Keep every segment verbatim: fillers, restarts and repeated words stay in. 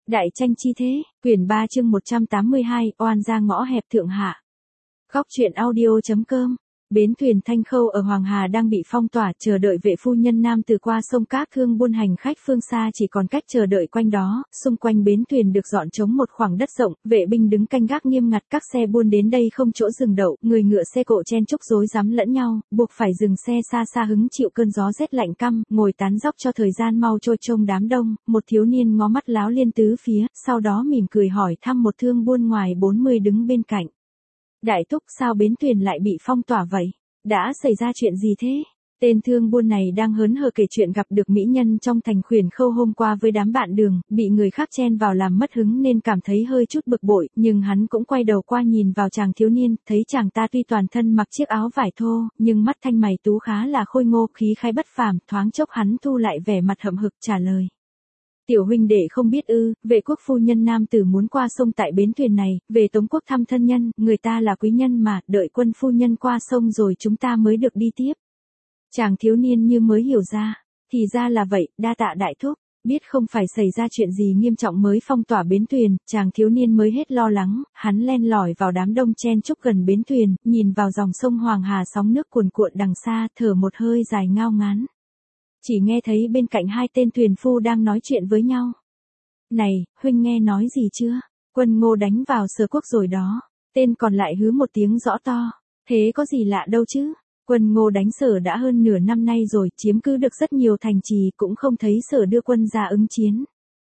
Đại tranh chi thế, quyển ba chương một trăm tám mươi hai, oan gia ngõ hẹp thượng hạ. Góc truyện audio chấm com. Bến thuyền Thanh Khâu ở Hoàng Hà đang bị phong tỏa, chờ đợi vệ phu nhân nam từ qua sông các thương buôn hành khách phương xa chỉ còn cách chờ đợi quanh đó, xung quanh bến thuyền được dọn trống một khoảng đất rộng, vệ binh đứng canh gác nghiêm ngặt, các xe buôn đến đây không chỗ dừng đậu, người ngựa xe cộ chen chúc rối rắm lẫn nhau, buộc phải dừng xe xa xa hứng chịu cơn gió rét lạnh căm, ngồi tán dóc cho thời gian mau trôi trông đám đông. Một thiếu niên ngó mắt láo liên tứ phía, sau đó mỉm cười hỏi thăm một thương buôn ngoài bốn mươi đứng bên cạnh. Đại thúc, sao bến thuyền lại bị phong tỏa vậy? Đã xảy ra chuyện gì thế? Tên thương buôn này đang hớn hở kể chuyện gặp được mỹ nhân trong thành Khuyển Khâu hôm qua với đám bạn đường, bị người khác chen vào làm mất hứng nên cảm thấy hơi chút bực bội, nhưng hắn cũng quay đầu qua nhìn vào chàng thiếu niên, thấy chàng ta tuy toàn thân mặc chiếc áo vải thô, nhưng mắt thanh mày tú khá là khôi ngô, khí khái bất phàm, thoáng chốc hắn thu lại vẻ mặt hậm hực trả lời. Tiểu huynh đệ không biết ư, vệ quốc phu nhân nam tử muốn qua sông tại bến thuyền này, về Tống quốc thăm thân nhân, người ta là quý nhân mà, đợi quân phu nhân qua sông rồi chúng ta mới được đi tiếp. Chàng thiếu niên như mới hiểu ra, thì ra là vậy, đa tạ đại thúc, biết không phải xảy ra chuyện gì nghiêm trọng mới phong tỏa bến thuyền, chàng thiếu niên mới hết lo lắng, hắn len lỏi vào đám đông chen chúc gần bến thuyền, nhìn vào dòng sông Hoàng Hà sóng nước cuồn cuộn đằng xa, thở một hơi dài ngao ngán. Chỉ nghe thấy bên cạnh hai tên thuyền phu đang nói chuyện với nhau. Này, huynh nghe nói gì chưa? Quân Ngô đánh vào Sở quốc rồi đó. Tên còn lại hứ một tiếng rõ to. Thế có gì lạ đâu chứ? Quân Ngô đánh Sở đã hơn nửa năm nay rồi, chiếm cứ được rất nhiều thành trì, cũng không thấy Sở đưa quân ra ứng chiến.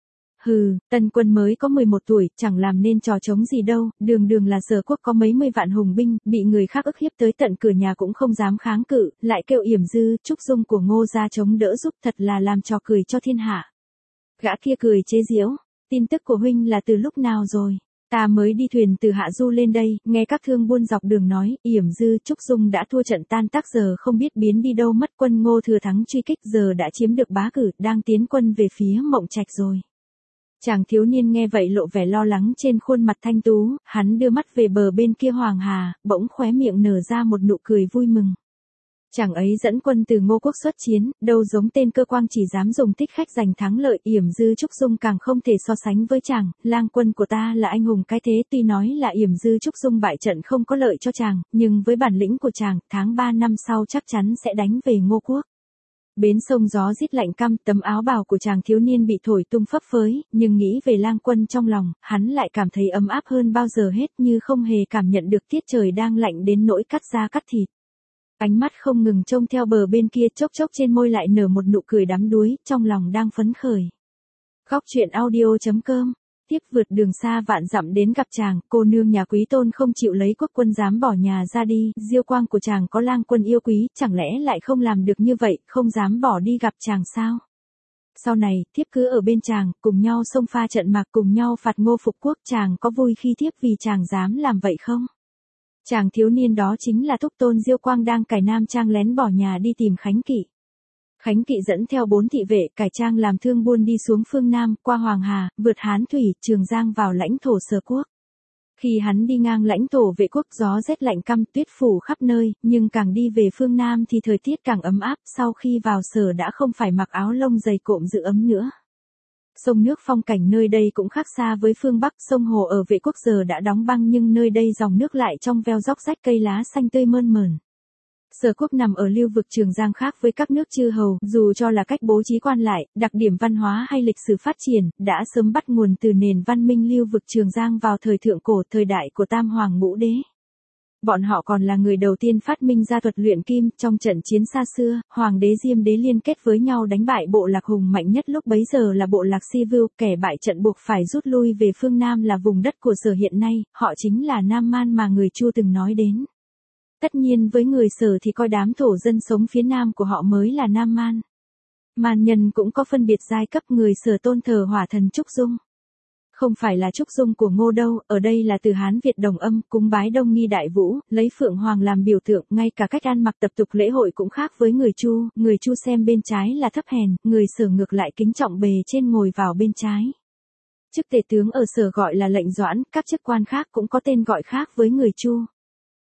Hừ, tân quân mới có mười một tuổi, chẳng làm nên trò trống gì đâu, đường đường là Sở quốc có mấy mươi vạn hùng binh, bị người khác ức hiếp tới tận cửa nhà cũng không dám kháng cự, lại kêu Yểm Dư, Trúc Dung của Ngô gia chống đỡ giúp, thật là làm trò cười cho thiên hạ. Gã kia cười chế giễu, tin tức của huynh là từ lúc nào rồi? Ta mới đi thuyền từ Hạ Du lên đây, nghe các thương buôn dọc đường nói, Yểm Dư, Trúc Dung đã thua trận tan tác giờ không biết biến đi đâu mất, quân Ngô thừa thắng truy kích giờ đã chiếm được Bá Cử, đang tiến quân về phía Mộng Trạch rồi. Chàng thiếu niên nghe vậy lộ vẻ lo lắng trên khuôn mặt thanh tú, hắn đưa mắt về bờ bên kia Hoàng Hà, bỗng khóe miệng nở ra một nụ cười vui mừng. Chàng ấy dẫn quân từ Ngô quốc xuất chiến, đâu giống tên cơ quang chỉ dám dùng thích khách giành thắng lợi, Yểm Dư Trúc Dung càng không thể so sánh với chàng, lang quân của ta là anh hùng cái thế, tuy nói là Yểm Dư Trúc Dung bại trận không có lợi cho chàng, nhưng với bản lĩnh của chàng, tháng ba năm sau chắc chắn sẽ đánh về Ngô quốc. Bến sông gió rít lạnh căm, tấm áo bào của chàng thiếu niên bị thổi tung phấp phới, nhưng nghĩ về lang quân trong lòng, hắn lại cảm thấy ấm áp hơn bao giờ hết, như không hề cảm nhận được tiết trời đang lạnh đến nỗi cắt da cắt thịt. Ánh mắt không ngừng trông theo bờ bên kia, chốc chốc trên môi lại nở một nụ cười đắm đuối, trong lòng đang phấn khởi. Góc truyện audio chấm com. Tiếp vượt đường xa vạn dặm đến gặp chàng, cô nương nhà quý tôn không chịu lấy quốc quân dám bỏ nhà ra đi, diêu quang của chàng có lang quân yêu quý, chẳng lẽ lại không làm được như vậy, không dám bỏ đi gặp chàng sao? Sau này, thiếp cứ ở bên chàng, cùng nhau xông pha trận mạc, cùng nhau phạt Ngô phục quốc, chàng có vui khi thiếp vì chàng dám làm vậy không? Chàng thiếu niên đó chính là thúc tôn diêu quang đang cải nam trang lén bỏ nhà đi tìm Khánh Kỵ. Khánh Kỵ dẫn theo bốn thị vệ, cải trang làm thương buôn đi xuống phương Nam, qua Hoàng Hà, vượt Hán Thủy, Trường Giang vào lãnh thổ Sở quốc. Khi hắn đi ngang lãnh thổ vệ quốc, gió rét lạnh căm, tuyết phủ khắp nơi, nhưng càng đi về phương Nam thì thời tiết càng ấm áp, sau khi vào Sở đã không phải mặc áo lông dày cộm giữ ấm nữa. Sông nước phong cảnh nơi đây cũng khác xa với phương Bắc, sông hồ ở vệ quốc giờ đã đóng băng nhưng nơi đây dòng nước lại trong veo róc rách, cây lá xanh tươi mơn mởn. Sở quốc nằm ở lưu vực Trường Giang khác với các nước chư hầu, dù cho là cách bố trí quan lại, đặc điểm văn hóa hay lịch sử phát triển, đã sớm bắt nguồn từ nền văn minh lưu vực Trường Giang vào thời thượng cổ, thời đại của Tam Hoàng Ngũ Đế. Bọn họ còn là người đầu tiên phát minh ra thuật luyện kim, trong trận chiến xa xưa, Hoàng đế Diêm Đế liên kết với nhau đánh bại bộ lạc hùng mạnh nhất lúc bấy giờ là bộ lạc Si Vưu, kẻ bại trận buộc phải rút lui về phương Nam là vùng đất của Sở hiện nay, họ chính là Nam Man mà người Chu từng nói đến. Tất nhiên với người Sở thì coi đám thổ dân sống phía Nam của họ mới là Nam Man. Man nhân cũng có phân biệt giai cấp, người Sở tôn thờ hỏa thần Trúc Dung. Không phải là Trúc Dung của Ngô đâu, ở đây là từ Hán Việt đồng âm, cúng bái Đông Nghi Đại Vũ, lấy Phượng Hoàng làm biểu tượng, ngay cả cách ăn mặc tập tục lễ hội cũng khác với người Chu, người Chu xem bên trái là thấp hèn, người Sở ngược lại kính trọng bề trên ngồi vào bên trái. Chức tể tướng ở Sở gọi là lệnh doãn, các chức quan khác cũng có tên gọi khác với người Chu.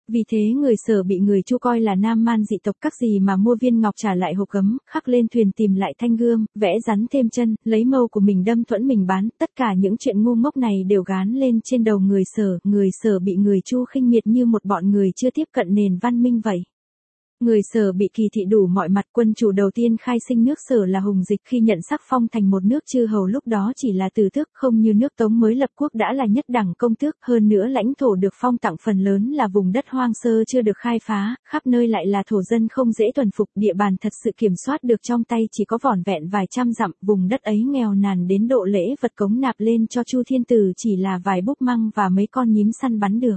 Vì thế người Sở bị người Chu coi là nam man dị tộc, các gì mà mua viên ngọc trả lại hộp gấm, khắc lên thuyền tìm lại thanh gươm, vẽ rắn thêm chân, lấy mâu của mình đâm thuẫn mình bán, tất cả những chuyện ngu ngốc này đều gán lên trên đầu người Sở, người Sở bị người Chu khinh miệt như một bọn người chưa tiếp cận nền văn minh vậy. Người Sở bị kỳ thị đủ mọi mặt, quân chủ đầu tiên khai sinh nước Sở là Hùng Dịch, khi nhận sắc phong thành một nước chư hầu lúc đó chỉ là từ tước, không như nước Tống mới lập quốc đã là nhất đẳng công tước, hơn nữa lãnh thổ được phong tặng phần lớn là vùng đất hoang sơ chưa được khai phá, khắp nơi lại là thổ dân không dễ tuần phục, địa bàn thật sự kiểm soát được trong tay chỉ có vỏn vẹn vài trăm dặm, vùng đất ấy nghèo nàn đến độ lễ vật cống nạp lên cho Chu Thiên Tử chỉ là vài búp măng và mấy con nhím săn bắn được.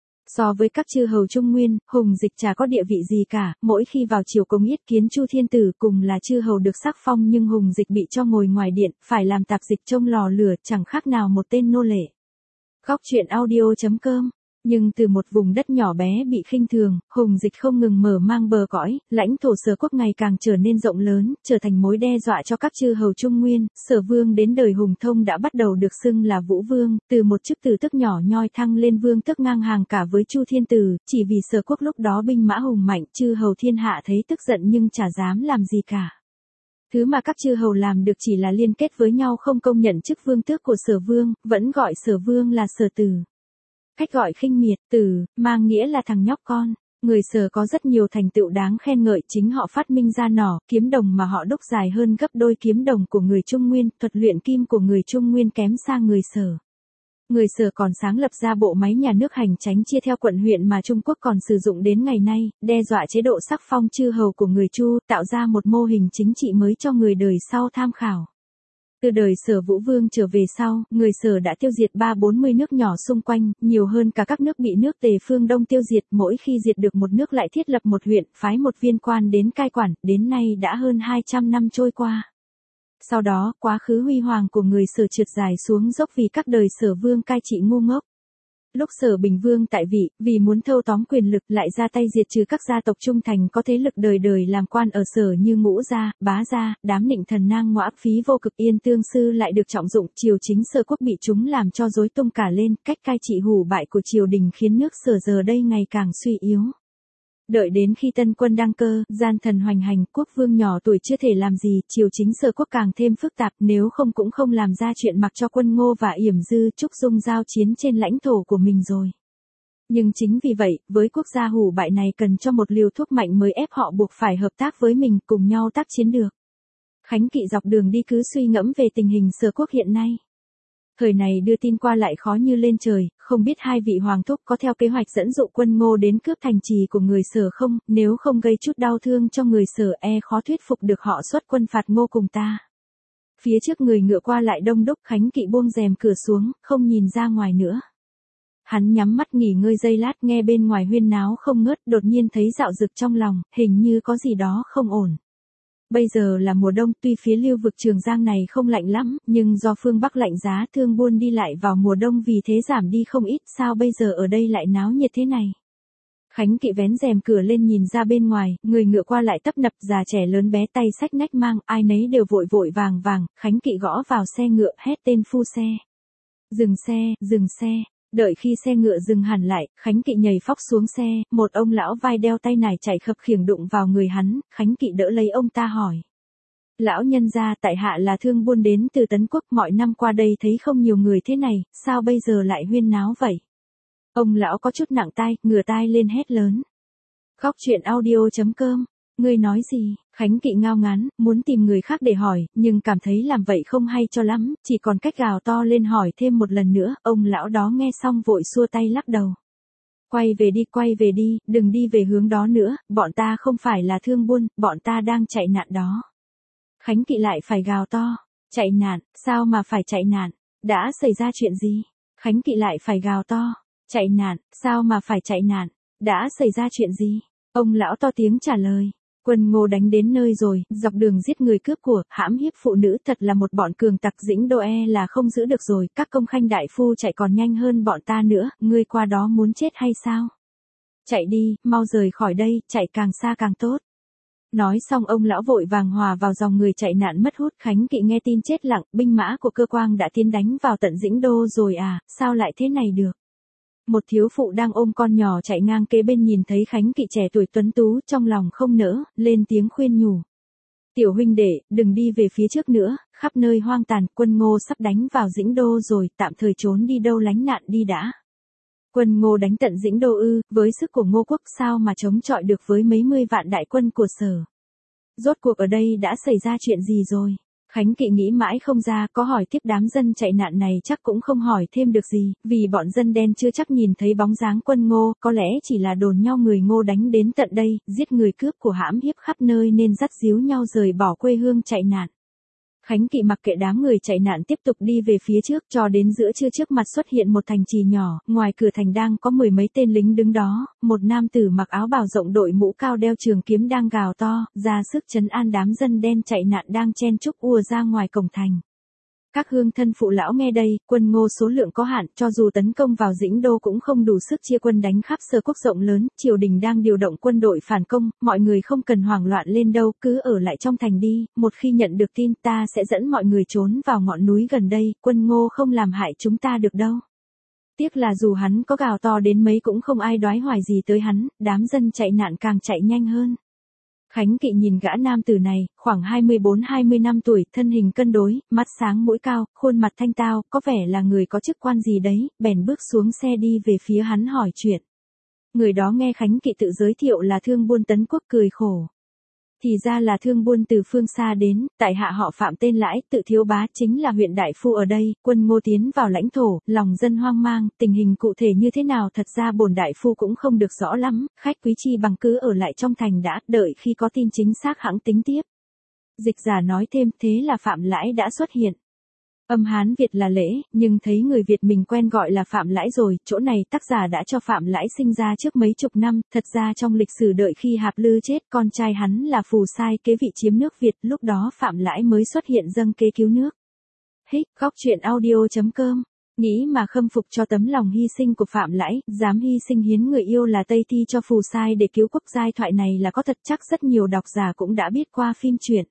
So với các chư hầu Trung Nguyên, Hùng Dịch chả có địa vị gì cả, mỗi khi vào triều công yết kiến Chu Thiên Tử cùng là chư hầu được sắc phong nhưng Hùng Dịch bị cho ngồi ngoài điện, phải làm tạp dịch trông lò lửa, chẳng khác nào một tên nô lệ. Góc truyện audio chấm com. Nhưng từ một vùng đất nhỏ bé bị khinh thường, Hùng Dịch không ngừng mở mang bờ cõi, lãnh thổ Sở quốc ngày càng trở nên rộng lớn, trở thành mối đe dọa cho các chư hầu Trung Nguyên. Sở Vương đến đời Hùng Thông đã bắt đầu được xưng là Vũ Vương, từ một chức từ tước nhỏ nhoi thăng lên vương tước ngang hàng cả với Chu Thiên Tử, chỉ vì Sở quốc lúc đó binh mã hùng mạnh, chư hầu thiên hạ thấy tức giận nhưng chả dám làm gì cả. Thứ mà các chư hầu làm được chỉ là liên kết với nhau không công nhận chức vương tước của Sở Vương, vẫn gọi Sở Vương là Sở Tử. Cách gọi khinh miệt, Tử, mang nghĩa là thằng nhóc con. Người Sở có rất nhiều thành tựu đáng khen ngợi, chính họ phát minh ra nỏ, kiếm đồng mà họ đúc dài hơn gấp đôi kiếm đồng của người Trung Nguyên, thuật luyện kim của người Trung Nguyên kém xa người Sở. Người Sở còn sáng lập ra bộ máy nhà nước hành chánh chia theo quận huyện mà Trung Quốc còn sử dụng đến ngày nay, đe dọa chế độ sắc phong chư hầu của người Chu, tạo ra một mô hình chính trị mới cho người đời sau tham khảo. Từ đời Sở Vũ Vương trở về sau, người Sở đã tiêu diệt ba bốn mươi nước nhỏ xung quanh, nhiều hơn cả các nước bị nước Tề phương Đông tiêu diệt, mỗi khi diệt được một nước lại thiết lập một huyện, phái một viên quan đến cai quản, đến nay đã hơn hai trăm năm trôi qua. Sau đó, quá khứ huy hoàng của người Sở trượt dài xuống dốc vì các đời Sở Vương cai trị ngu ngốc. Lúc Sở Bình Vương tại vị, vì muốn thâu tóm quyền lực lại ra tay diệt trừ các gia tộc trung thành có thế lực đời đời làm quan ở Sở như Ngũ gia, Bá gia, đám Nịnh Thần Nang Ngõa Phí Vô Cực Yên Tương Sư lại được trọng dụng, triều chính Sở quốc bị chúng làm cho rối tung cả lên, cách cai trị hủ bại của triều đình khiến nước Sở giờ đây ngày càng suy yếu. Đợi đến khi tân quân đăng cơ, gian thần hoành hành, quốc vương nhỏ tuổi chưa thể làm gì, triều chính Sở quốc càng thêm phức tạp, nếu không cũng không làm ra chuyện mặc cho quân Ngô và Yểm Dư Trúc Dung giao chiến trên lãnh thổ của mình rồi. Nhưng chính vì vậy, với quốc gia hủ bại này cần cho một liều thuốc mạnh mới ép họ buộc phải hợp tác với mình, cùng nhau tác chiến được. Khánh Kỵ dọc đường đi cứ suy ngẫm về tình hình Sở quốc hiện nay. Thời này đưa tin qua lại khó như lên trời, không biết hai vị hoàng thúc có theo kế hoạch dẫn dụ quân Ngô đến cướp thành trì của người Sở không, nếu không gây chút đau thương cho người Sở e khó thuyết phục được họ xuất quân phạt Ngô cùng ta. Phía trước người ngựa qua lại đông đúc, Khánh Kỵ buông rèm cửa xuống, không nhìn ra ngoài nữa. Hắn nhắm mắt nghỉ ngơi giây lát, nghe bên ngoài huyên náo không ngớt, đột nhiên thấy dạo dực trong lòng, hình như có gì đó không ổn. Bây giờ là mùa đông, tuy phía lưu vực Trường Giang này không lạnh lắm, nhưng do phương Bắc lạnh giá thương buôn đi lại vào mùa đông vì thế giảm đi không ít, sao bây giờ ở đây lại náo nhiệt thế này. Khánh Kỵ vén rèm cửa lên nhìn ra bên ngoài, người ngựa qua lại tấp nập, già trẻ lớn bé tay xách nách mang, ai nấy đều vội vội vàng vàng, Khánh Kỵ gõ vào xe ngựa, hét tên phu xe. Dừng xe, dừng xe. Đợi khi xe ngựa dừng hẳn lại, Khánh Kỵ nhảy phóc xuống xe, một ông lão vai đeo tay nải chạy khập khiễng đụng vào người hắn, Khánh Kỵ đỡ lấy ông ta hỏi. Lão nhân gia, tại hạ là thương buôn đến từ Tấn Quốc, mọi năm qua đây thấy không nhiều người thế này, sao bây giờ lại huyên náo vậy? Ông lão có chút nặng tai, ngửa tai lên hét lớn. Góc truyện audio chấm com. Ngươi nói gì? Khánh Kỵ ngao ngán, muốn tìm người khác để hỏi, nhưng cảm thấy làm vậy không hay cho lắm, chỉ còn cách gào to lên hỏi thêm một lần nữa, ông lão đó nghe xong vội xua tay lắc đầu. Quay về đi, quay về đi, đừng đi về hướng đó nữa, bọn ta không phải là thương buôn, bọn ta đang chạy nạn đó. Khánh Kỵ lại phải gào to, chạy nạn, sao mà phải chạy nạn, đã xảy ra chuyện gì? Khánh Kỵ lại phải gào to, chạy nạn, sao mà phải chạy nạn, đã xảy ra chuyện gì? Ông lão to tiếng trả lời. Quân Ngô đánh đến nơi rồi, dọc đường giết người cướp của, hãm hiếp phụ nữ, thật là một bọn cường tặc, Dĩnh Đô e là không giữ được rồi, các công khanh đại phu chạy còn nhanh hơn bọn ta nữa, ngươi qua đó muốn chết hay sao? Chạy đi, mau rời khỏi đây, chạy càng xa càng tốt. Nói xong ông lão vội vàng hòa vào dòng người chạy nạn mất hút. Khánh Kỵ nghe tin chết lặng, binh mã của cơ quan đã tiến đánh vào tận Dĩnh Đô rồi à, sao lại thế này được? Một thiếu phụ đang ôm con nhỏ chạy ngang kế bên nhìn thấy Khánh Kỵ trẻ tuổi tuấn tú, trong lòng không nỡ, lên tiếng khuyên nhủ. Tiểu huynh đệ, đừng đi về phía trước nữa, khắp nơi hoang tàn, quân Ngô sắp đánh vào Dĩnh Đô rồi, tạm thời trốn đi đâu lánh nạn đi đã. Quân Ngô đánh tận Dĩnh Đô ư, với sức của Ngô quốc sao mà chống chọi được với mấy mươi vạn đại quân của Sở. Rốt cuộc ở đây đã xảy ra chuyện gì rồi? Khánh Kỵ nghĩ mãi không ra, có hỏi tiếp đám dân chạy nạn này chắc cũng không hỏi thêm được gì, vì bọn dân đen chưa chắc nhìn thấy bóng dáng quân Ngô, có lẽ chỉ là đồn nhau người Ngô đánh đến tận đây, giết người cướp của hãm hiếp khắp nơi nên dắt díu nhau rời bỏ quê hương chạy nạn. Khánh Kỵ mặc kệ đám người chạy nạn tiếp tục đi về phía trước, cho đến giữa trưa trước mặt xuất hiện một thành trì nhỏ, ngoài cửa thành đang có mười mấy tên lính đứng đó, một nam tử mặc áo bào rộng đội mũ cao đeo trường kiếm đang gào to, ra sức trấn an đám dân đen chạy nạn đang chen chúc ùa ra ngoài cổng thành. Các hương thân phụ lão nghe đây, quân Ngô số lượng có hạn, cho dù tấn công vào Dĩnh Đô cũng không đủ sức chia quân đánh khắp Sở quốc rộng lớn, triều đình đang điều động quân đội phản công, mọi người không cần hoảng loạn lên đâu, cứ ở lại trong thành đi, một khi nhận được tin ta sẽ dẫn mọi người trốn vào ngọn núi gần đây, quân Ngô không làm hại chúng ta được đâu. Tiếc là dù hắn có gào to đến mấy cũng không ai đoái hoài gì tới hắn, đám dân chạy nạn càng chạy nhanh hơn. Khánh Kỵ nhìn gã nam tử này, khoảng hai mươi bốn hai mươi năm tuổi, thân hình cân đối, mắt sáng mũi cao, khuôn mặt thanh tao, có vẻ là người có chức quan gì đấy, bèn bước xuống xe đi về phía hắn hỏi chuyện. Người đó nghe Khánh Kỵ tự giới thiệu là thương buôn Tấn Quốc cười khổ. Thì ra là thương buôn từ phương xa đến, tại hạ họ Phạm tên Lãi, tự thiếu bá, chính là huyện đại phu ở đây, quân Ngô tiến vào lãnh thổ, lòng dân hoang mang, tình hình cụ thể như thế nào thật ra bổn đại phu cũng không được rõ lắm, khách quý chi bằng cứ ở lại trong thành đã, đợi khi có tin chính xác hãng tính tiếp. Dịch giả nói thêm, thế là Phạm Lãi đã xuất hiện. Âm Hán Việt là lễ, nhưng thấy người Việt mình quen gọi là Phạm Lãi rồi, chỗ này tác giả đã cho Phạm Lãi sinh ra trước mấy chục năm, thật ra trong lịch sử đợi khi Hạp Lư chết, con trai hắn là Phù Sai kế vị chiếm nước Việt, lúc đó Phạm Lãi mới xuất hiện dâng kế cứu nước. Hích, góc truyện audio chấm com, nghĩ mà khâm phục cho tấm lòng hy sinh của Phạm Lãi, dám hy sinh hiến người yêu là Tây Thi cho Phù Sai để cứu quốc, giai thoại này là có thật, chắc rất nhiều độc giả cũng đã biết qua phim truyện.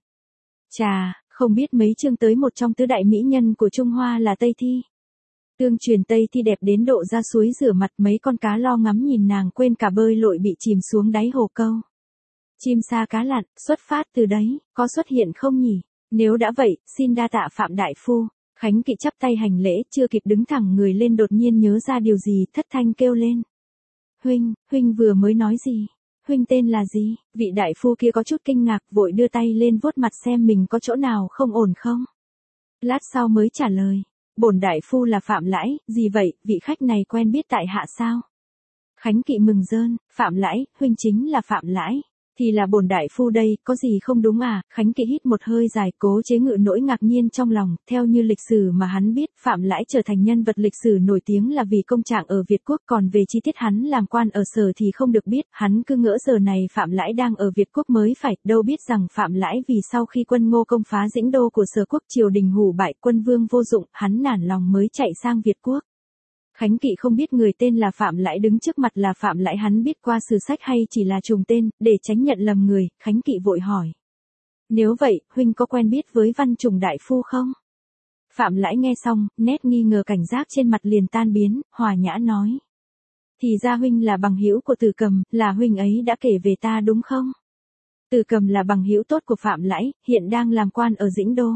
Chà, không biết mấy chương tới một trong tứ đại mỹ nhân của Trung Hoa là Tây Thi. Tương truyền Tây Thi đẹp đến độ ra suối rửa mặt, mấy con cá lo ngắm nhìn nàng quên cả bơi lội bị chìm xuống đáy hồ câu. Chim sa cá lặn, xuất phát từ đấy, có xuất hiện không nhỉ? Nếu đã vậy, xin đa tạ Phạm đại phu. Khánh Kỵ chắp tay hành lễ, chưa kịp đứng thẳng người lên đột nhiên nhớ ra điều gì, thất thanh kêu lên. Huynh, huynh vừa mới nói gì? Huynh tên là gì? Vị đại phu kia có chút kinh ngạc, vội đưa tay lên vuốt mặt xem mình có chỗ nào không ổn không. Lát sau mới trả lời. Bổn đại phu là Phạm Lãi, gì vậy, vị khách này quen biết tại hạ sao? Khánh Kỵ mừng rơn, Phạm Lãi, huynh chính là Phạm Lãi. Thì là bổn đại phu đây, có gì không đúng à? Khánh Kỵ hít một hơi dài, cố chế ngự nỗi ngạc nhiên trong lòng, theo như lịch sử mà hắn biết, Phạm Lãi trở thành nhân vật lịch sử nổi tiếng là vì công trạng ở Việt Quốc, còn về chi tiết hắn làm quan ở Sở thì không được biết, hắn cứ ngỡ giờ này Phạm Lãi đang ở Việt Quốc mới phải, đâu biết rằng Phạm Lãi vì sau khi quân Ngô công phá Dĩnh Đô của Sở quốc, triều đình hủ bại, quân vương vô dụng, hắn nản lòng mới chạy sang Việt Quốc. Khánh Kỵ không biết người tên là Phạm Lãi đứng trước mặt là Phạm Lãi hắn biết qua sử sách hay chỉ là trùng tên, để tránh nhận lầm người, Khánh Kỵ vội hỏi. Nếu vậy, huynh có quen biết với Văn Trùng đại phu không? Phạm Lãi nghe xong, nét nghi ngờ cảnh giác trên mặt liền tan biến, hòa nhã nói. Thì ra huynh là bằng hữu của Từ Cầm, là huynh ấy đã kể về ta đúng không? Từ Cầm là bằng hữu tốt của Phạm Lãi, hiện đang làm quan ở Dĩnh Đô.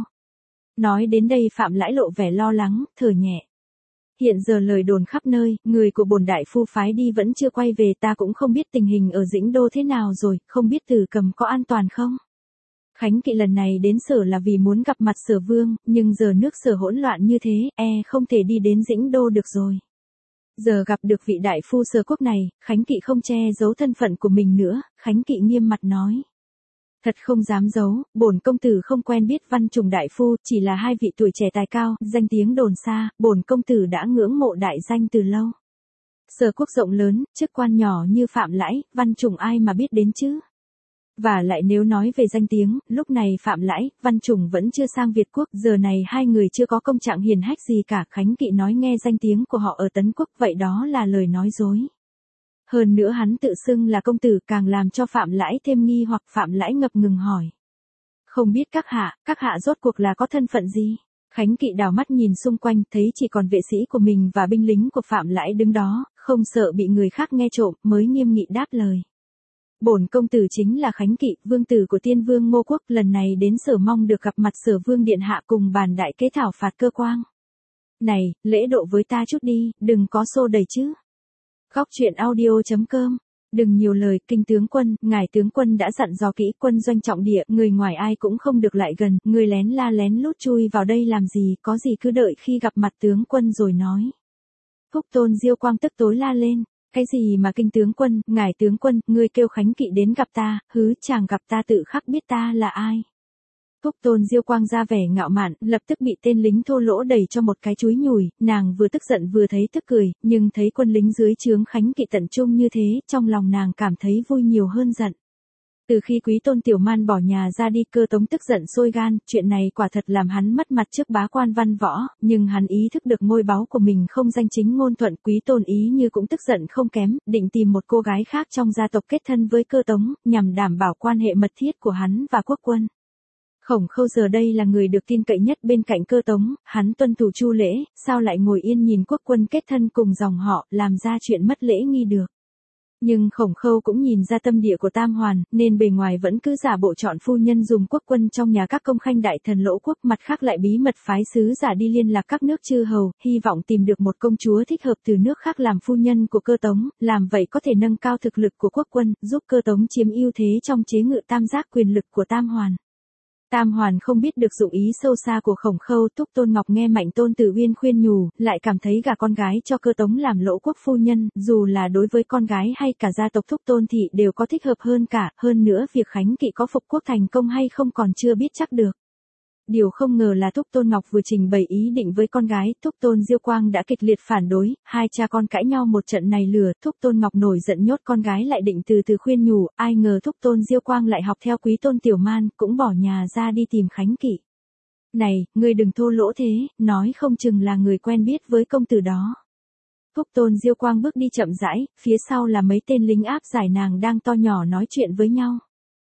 Nói đến đây Phạm Lãi lộ vẻ lo lắng, thở nhẹ. Hiện giờ lời đồn khắp nơi, người của bổn đại phu phái đi vẫn chưa quay về, ta cũng không biết tình hình ở Dĩnh Đô thế nào rồi, không biết Từ Cầm có an toàn không? Khánh Kỵ lần này đến Sở là vì muốn gặp mặt Sở vương, nhưng giờ nước Sở hỗn loạn như thế, e không thể đi đến Dĩnh Đô được rồi. Giờ gặp được vị đại phu Sở quốc này, Khánh Kỵ không che giấu thân phận của mình nữa, Khánh Kỵ nghiêm mặt nói. Thật không dám giấu, bổn công tử không quen biết Văn Trùng đại phu, chỉ là hai vị tuổi trẻ tài cao, danh tiếng đồn xa, bổn công tử đã ngưỡng mộ đại danh từ lâu. Sở quốc rộng lớn, chức quan nhỏ như Phạm Lãi, Văn Trùng ai mà biết đến chứ? Và lại nếu nói về danh tiếng, lúc này Phạm Lãi, Văn Trùng vẫn chưa sang Việt Quốc, giờ này hai người chưa có công trạng hiền hách gì cả. Khánh Kỵ nói nghe danh tiếng của họ ở Tấn Quốc, vậy đó là lời nói dối. Hơn nữa hắn tự xưng là công tử càng làm cho Phạm Lãi thêm nghi hoặc. Phạm Lãi ngập ngừng hỏi. Không biết các hạ, các hạ rốt cuộc là có thân phận gì? Khánh Kỵ đảo mắt nhìn xung quanh, thấy chỉ còn vệ sĩ của mình và binh lính của Phạm Lãi đứng đó, không sợ bị người khác nghe trộm, mới nghiêm nghị đáp lời. Bổn công tử chính là Khánh Kỵ, vương tử của Tiên Vương Ngô Quốc, lần này đến Sở mong được gặp mặt Sở Vương điện hạ cùng bàn đại kế thảo phạt Cơ Quang. Này, lễ độ với ta chút đi, đừng có xô đẩy chứ. Góc truyện audio chấm com. Đừng nhiều lời, kinh tướng quân, ngài tướng quân đã dặn dò kỹ, quân doanh trọng địa, người ngoài ai cũng không được lại gần, người lén la lén lút chui vào đây làm gì, có gì cứ đợi khi gặp mặt tướng quân rồi nói. Thúc Tôn Diêu Quang tức tối la lên, cái gì mà kinh tướng quân, ngài tướng quân, ngươi kêu Khánh Kỵ đến gặp ta, hứ chàng gặp ta tự khắc biết ta là ai. Thúc Tôn Diêu Quang ra vẻ ngạo mạn, lập tức bị tên lính thô lỗ đẩy cho một cái chúi nhùi, nàng vừa tức giận vừa thấy tức cười, nhưng thấy quân lính dưới trướng Khánh Kỵ tận trung như thế, trong lòng nàng cảm thấy vui nhiều hơn giận. Từ khi Quý Tôn Tiểu Man bỏ nhà ra đi, Cơ Tống tức giận sôi gan, chuyện này quả thật làm hắn mất mặt trước bá quan văn võ, nhưng hắn ý thức được ngôi báu của mình không danh chính ngôn thuận, Quý Tôn ý như cũng tức giận không kém, định tìm một cô gái khác trong gia tộc kết thân với Cơ Tống, nhằm đảm bảo quan hệ mật thiết của hắn và quốc quân. Khổng Khâu giờ đây là người được tin cậy nhất bên cạnh Cơ Tống, hắn tuân thủ chu lễ, sao lại ngồi yên nhìn quốc quân kết thân cùng dòng họ, làm ra chuyện mất lễ nghi được. Nhưng Khổng Khâu cũng nhìn ra tâm địa của Tam Hoàn, nên bề ngoài vẫn cứ giả bộ chọn phu nhân dùng quốc quân trong nhà các công khanh đại thần Lỗ Quốc, mặt khác lại bí mật phái sứ giả đi liên lạc các nước chư hầu, hy vọng tìm được một công chúa thích hợp từ nước khác làm phu nhân của Cơ Tống, làm vậy có thể nâng cao thực lực của quốc quân, giúp Cơ Tống chiếm ưu thế trong chế ngự tam giác quyền lực của Tam Hoàn. Tam Hoàn không biết được dụng ý sâu xa của Khổng Khâu, Thúc Tôn Ngọc nghe Mạnh Tôn Tử Uyên khuyên nhủ, lại cảm thấy gả con gái cho Cơ Tống làm Lỗ Quốc phu nhân, dù là đối với con gái hay cả gia tộc Thúc Tôn thị đều có thích hợp hơn cả, hơn nữa việc Khánh Kỵ có phục quốc thành công hay không còn chưa biết chắc được. Điều không ngờ là Thúc Tôn Ngọc vừa trình bày ý định với con gái, Thúc Tôn Diêu Quang đã kịch liệt phản đối, hai cha con cãi nhau một trận này lửa, Thúc Tôn Ngọc nổi giận nhốt con gái lại định từ từ khuyên nhủ, ai ngờ Thúc Tôn Diêu Quang lại học theo Quý Tôn Tiểu Man, cũng bỏ nhà ra đi tìm Khánh Kỵ. Này, ngươi đừng thô lỗ thế, nói không chừng là người quen biết với công tử đó. Thúc Tôn Diêu Quang bước đi chậm rãi, phía sau là mấy tên lính áp giải nàng đang to nhỏ nói chuyện với nhau.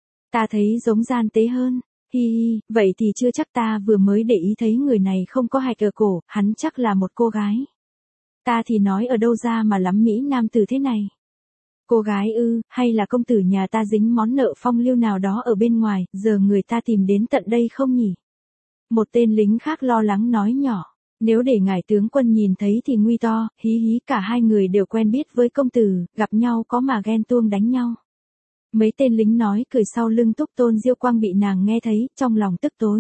Ta thấy giống gian tế hơn. Hi hi, vậy thì chưa chắc, ta vừa mới để ý thấy người này không có hạch ở cổ, hắn chắc là một cô gái. Ta thì nói ở đâu ra mà lắm Mỹ nam tử thế này. Cô gái ư, hay là công tử nhà ta dính món nợ phong lưu nào đó ở bên ngoài, giờ người ta tìm đến tận đây không nhỉ? Một tên lính khác lo lắng nói nhỏ, nếu để ngài tướng quân nhìn thấy thì nguy to, hí hí, cả hai người đều quen biết với công tử, gặp nhau có mà ghen tuông đánh nhau. Mấy tên lính nói cười sau lưng Thúc Tôn Diêu Quang bị nàng nghe thấy, trong lòng tức tối.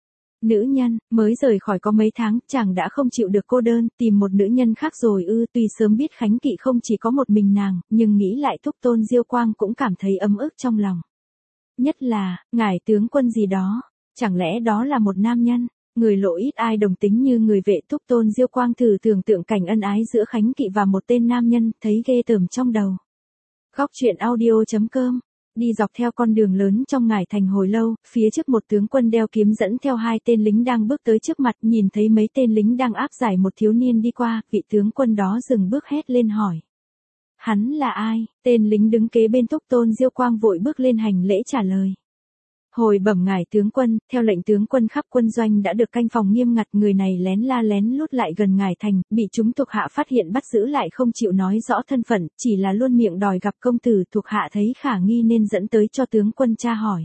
Nữ nhân, mới rời khỏi có mấy tháng, chàng đã không chịu được cô đơn, tìm một nữ nhân khác rồi ư, tuy sớm biết Khánh Kỵ không chỉ có một mình nàng, nhưng nghĩ lại Thúc Tôn Diêu Quang cũng cảm thấy ấm ức trong lòng. Nhất là, ngài tướng quân gì đó, chẳng lẽ đó là một nam nhân, người Lộ ít ai đồng tính như người vệ. Thúc Tôn Diêu Quang thử tưởng tượng cảnh ân ái giữa Khánh Kỵ và một tên nam nhân, thấy ghê tởm trong đầu. Góc truyện audio chấm com. Đi dọc theo con đường lớn trong Ngải Thành hồi lâu, phía trước một tướng quân đeo kiếm dẫn theo hai tên lính đang bước tới trước mặt, nhìn thấy mấy tên lính đang áp giải một thiếu niên đi qua, vị tướng quân đó dừng bước hét lên hỏi. Hắn là ai? Tên lính đứng kế bên Thúc Tôn Diêu Quang vội bước lên hành lễ trả lời. Hồi bẩm ngài tướng quân, theo lệnh tướng quân khắp quân doanh đã được canh phòng nghiêm ngặt, người này lén la lén lút lại gần Ngải Thành, bị chúng thuộc hạ phát hiện bắt giữ lại không chịu nói rõ thân phận, chỉ là luôn miệng đòi gặp công tử, thuộc hạ thấy khả nghi nên dẫn tới cho tướng quân tra hỏi.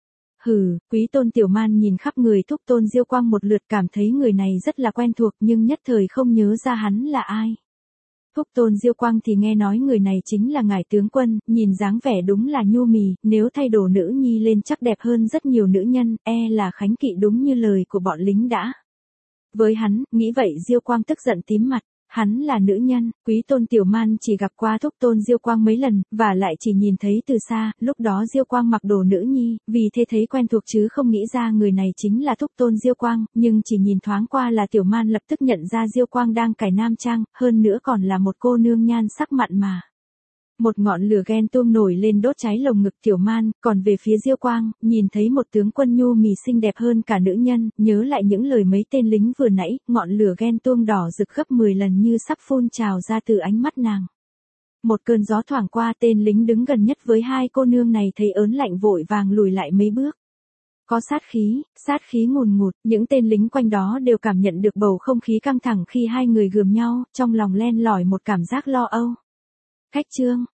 Hừ, Quý Tôn Tiểu Man nhìn khắp người Thúc Tôn Diêu Quang một lượt, cảm thấy người này rất là quen thuộc nhưng nhất thời không nhớ ra hắn là ai. Thúc Tôn Diêu Quang thì nghe nói người này chính là ngài tướng quân, nhìn dáng vẻ đúng là nhu mì, nếu thay đồ nữ nhi lên chắc đẹp hơn rất nhiều nữ nhân, e là Khánh Kỵ đúng như lời của bọn lính đã. Với hắn, nghĩ vậy Diêu Quang tức giận tím mặt, hắn là nữ nhân, Quý Tôn Tiểu Man chỉ gặp qua Thúc Tôn Diêu Quang mấy lần, và lại chỉ nhìn thấy từ xa, lúc đó Diêu Quang mặc đồ nữ nhi, vì thế thấy quen thuộc chứ không nghĩ ra người này chính là Thúc Tôn Diêu Quang, nhưng chỉ nhìn thoáng qua là Tiểu Man lập tức nhận ra Diêu Quang đang cài nam trang, hơn nữa còn là một cô nương nhan sắc mặn mà. Một ngọn lửa ghen tuông nổi lên đốt cháy lồng ngực Tiểu Man, còn về phía Diêu Quang, nhìn thấy một tướng quân nhu mì xinh đẹp hơn cả nữ nhân, nhớ lại những lời mấy tên lính vừa nãy, ngọn lửa ghen tuông đỏ rực gấp mười lần như sắp phun trào ra từ ánh mắt nàng. Một cơn gió thoảng qua, tên lính đứng gần nhất với hai cô nương này thấy ớn lạnh vội vàng lùi lại mấy bước. Có sát khí, sát khí ngùn ngụt, những tên lính quanh đó đều cảm nhận được bầu không khí căng thẳng khi hai người gườm nhau, trong lòng len lỏi một cảm giác lo âu. Khách Trương,